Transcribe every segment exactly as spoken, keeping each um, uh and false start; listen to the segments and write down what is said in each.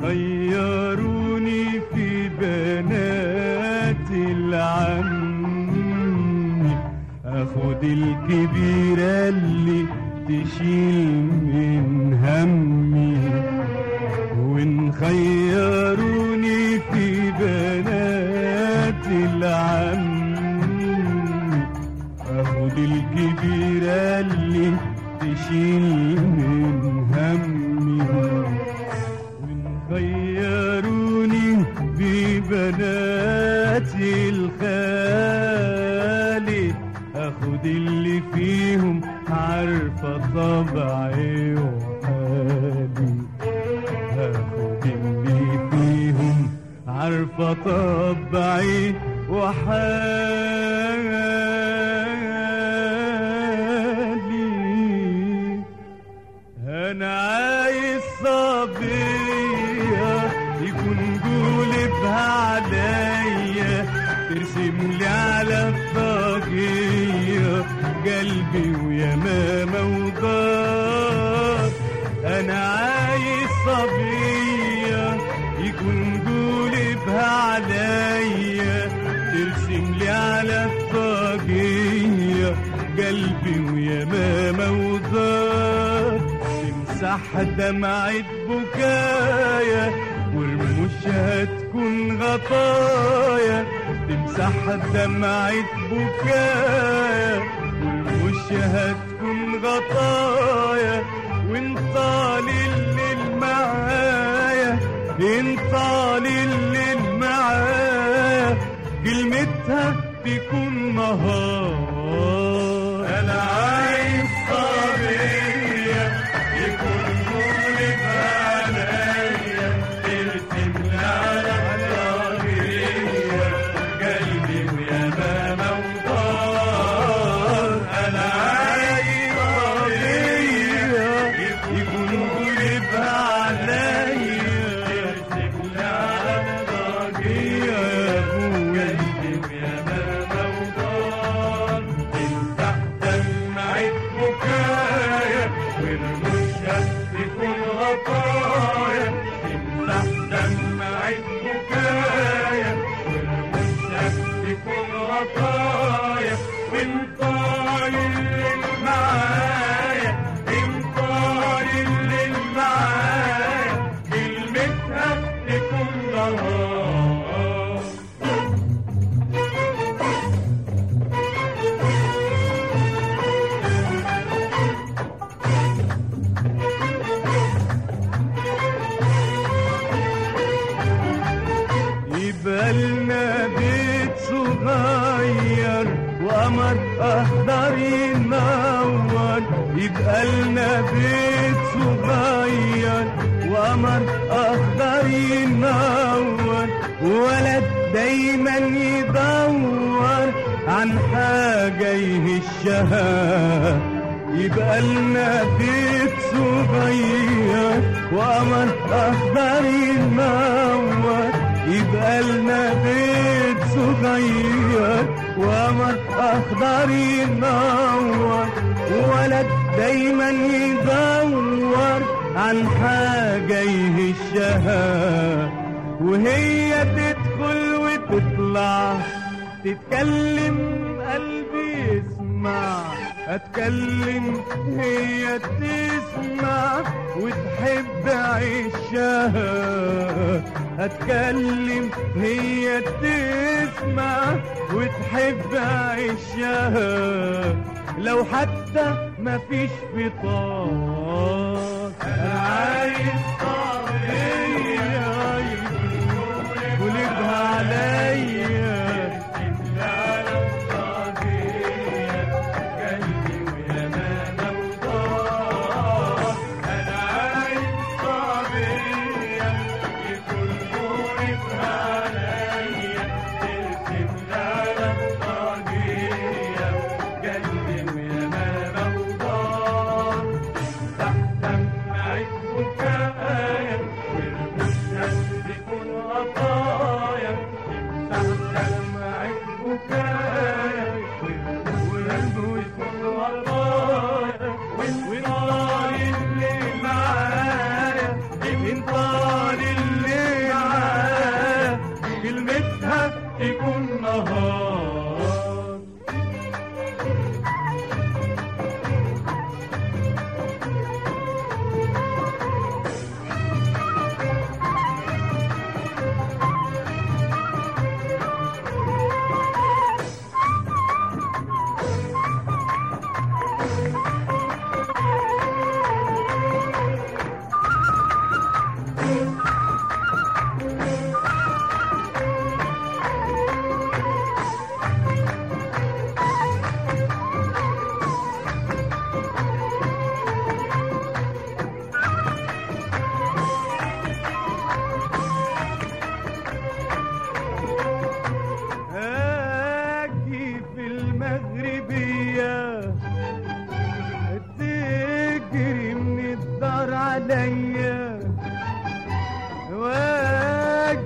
خيروني في بنات العم، اخد الكبيرة اللي تشيل من همي. وان خيروني في بنات العم، اخد الكبيرة اللي تشيل من همي. وان خيروني ببنات الخالي، اخد اللي فيهم عارفة طبعي وحالي. اخد اللي فيهم عارفة طبعي وحالي. انا عايز صبية يكون قلبها عليا، ترسم لي على الطاقية قلبي ويمامة وضار. انا عايز صبية يكون قلبها عليا، ترسم لي على الطاقية قلبي ويمامة وضار. تمسح دمعة بكايا ورموشها تكون غطايا، تمسح دمعة بكايا ورموشها تكون غطايا. وانت الليل معايا، انت الليل معايا، كلمتها تكون نهار. انا عايز صبية يكون قلبها عليا، ترسم لي على الطاقية قلبي ويمامة وضار. انا عايز صبية يكون قلبها عليا، ترسم لي على الطاقية قلبي ويمامة وضار. تمسح دمعة بكايا ورموشها تكون غطايا، تمسح دمعة بكايا ورموشها تكون غطايا. وانت الليل معايا، انت الليل معايا، كلمتها تكون نهار. يبقى لنا بيت صغير وقمر اخضر ينور، يبقى لنا بيت صغير وقمر اخضر ينور. ولد دايما يدور عن حاجة يهشها، يبقى لنا بيت صغير وقمر اخضر ينور، يبقى لنا بيت صغير وقمر اخضر ينور. ولد دايما يدور عن حاجة يهشها، وهي تدخل وتطلع تتكلم قلبي يسمع. اتكلم هي تسمع وتحب عيشها، اتكلم هي تسمع وتحب عيشها. لو حتى مفيش فطار، انا عايز صبية قلبها عليا، دمعة بكاء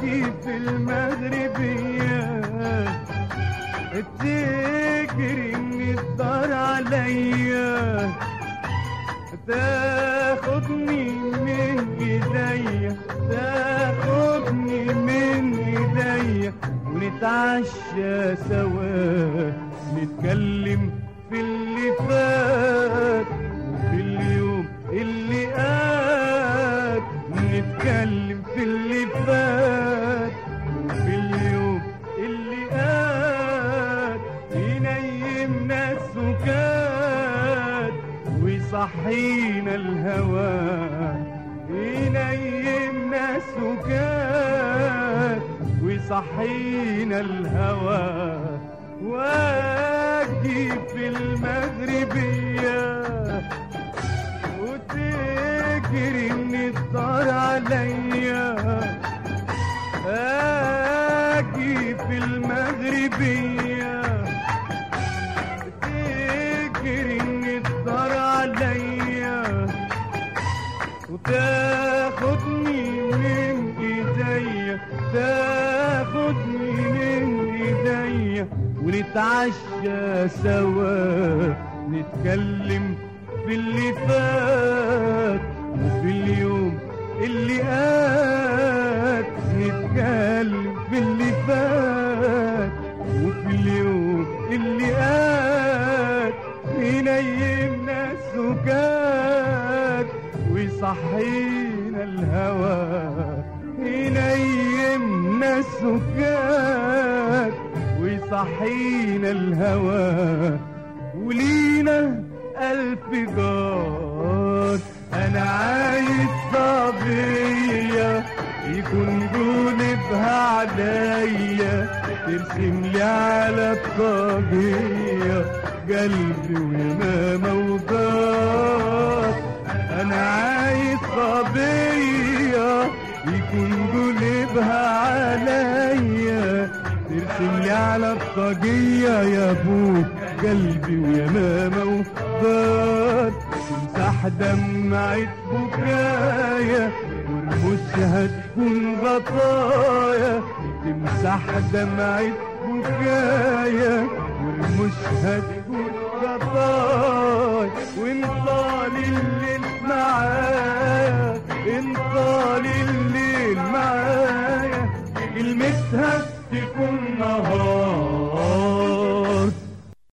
واجي في المغربية تجري من الدار عليا تاخدني من ايديا تاخدني من ايديا ونتعشى سوا نتكلم في اللي فات وفي اليوم اللي قات نتكلم في اللي فات وفي اليوم اللي قات ينيمنا السكات ويصحينا الهوى ينيمنا السكات ويصحينا الهوى واجي في المغربية وتجري من الدار عليا اجي في المغربية تجري من الدار عليا وتاخدني من ايديا تاخدني من ايديا ونتعشى سوا نتكلم في اللي فات وفي اليوم اللي قات نتكلم في اللي فات وفي اليوم اللي قات ينيمنا السكات ويصحينا الهوى ينيمنا السكات ويصحينا الهوى ولينا ألف جار أنا عايز صبية يكون جولبها عليا ترسم لي على الطاقية قلبي ويمامة وجار أنا عايز صبية يكون جولبها عليا ترسم لي على الطاقية يا ابوك قلبي ويمامة وضار تمسح دمعة بكايا ورموشها تكون غطايا تمسح دمعة بكايا ورموشها تكون غطايا وانطال الليل معايا انطال الليل معايا كلمتها تكون نهار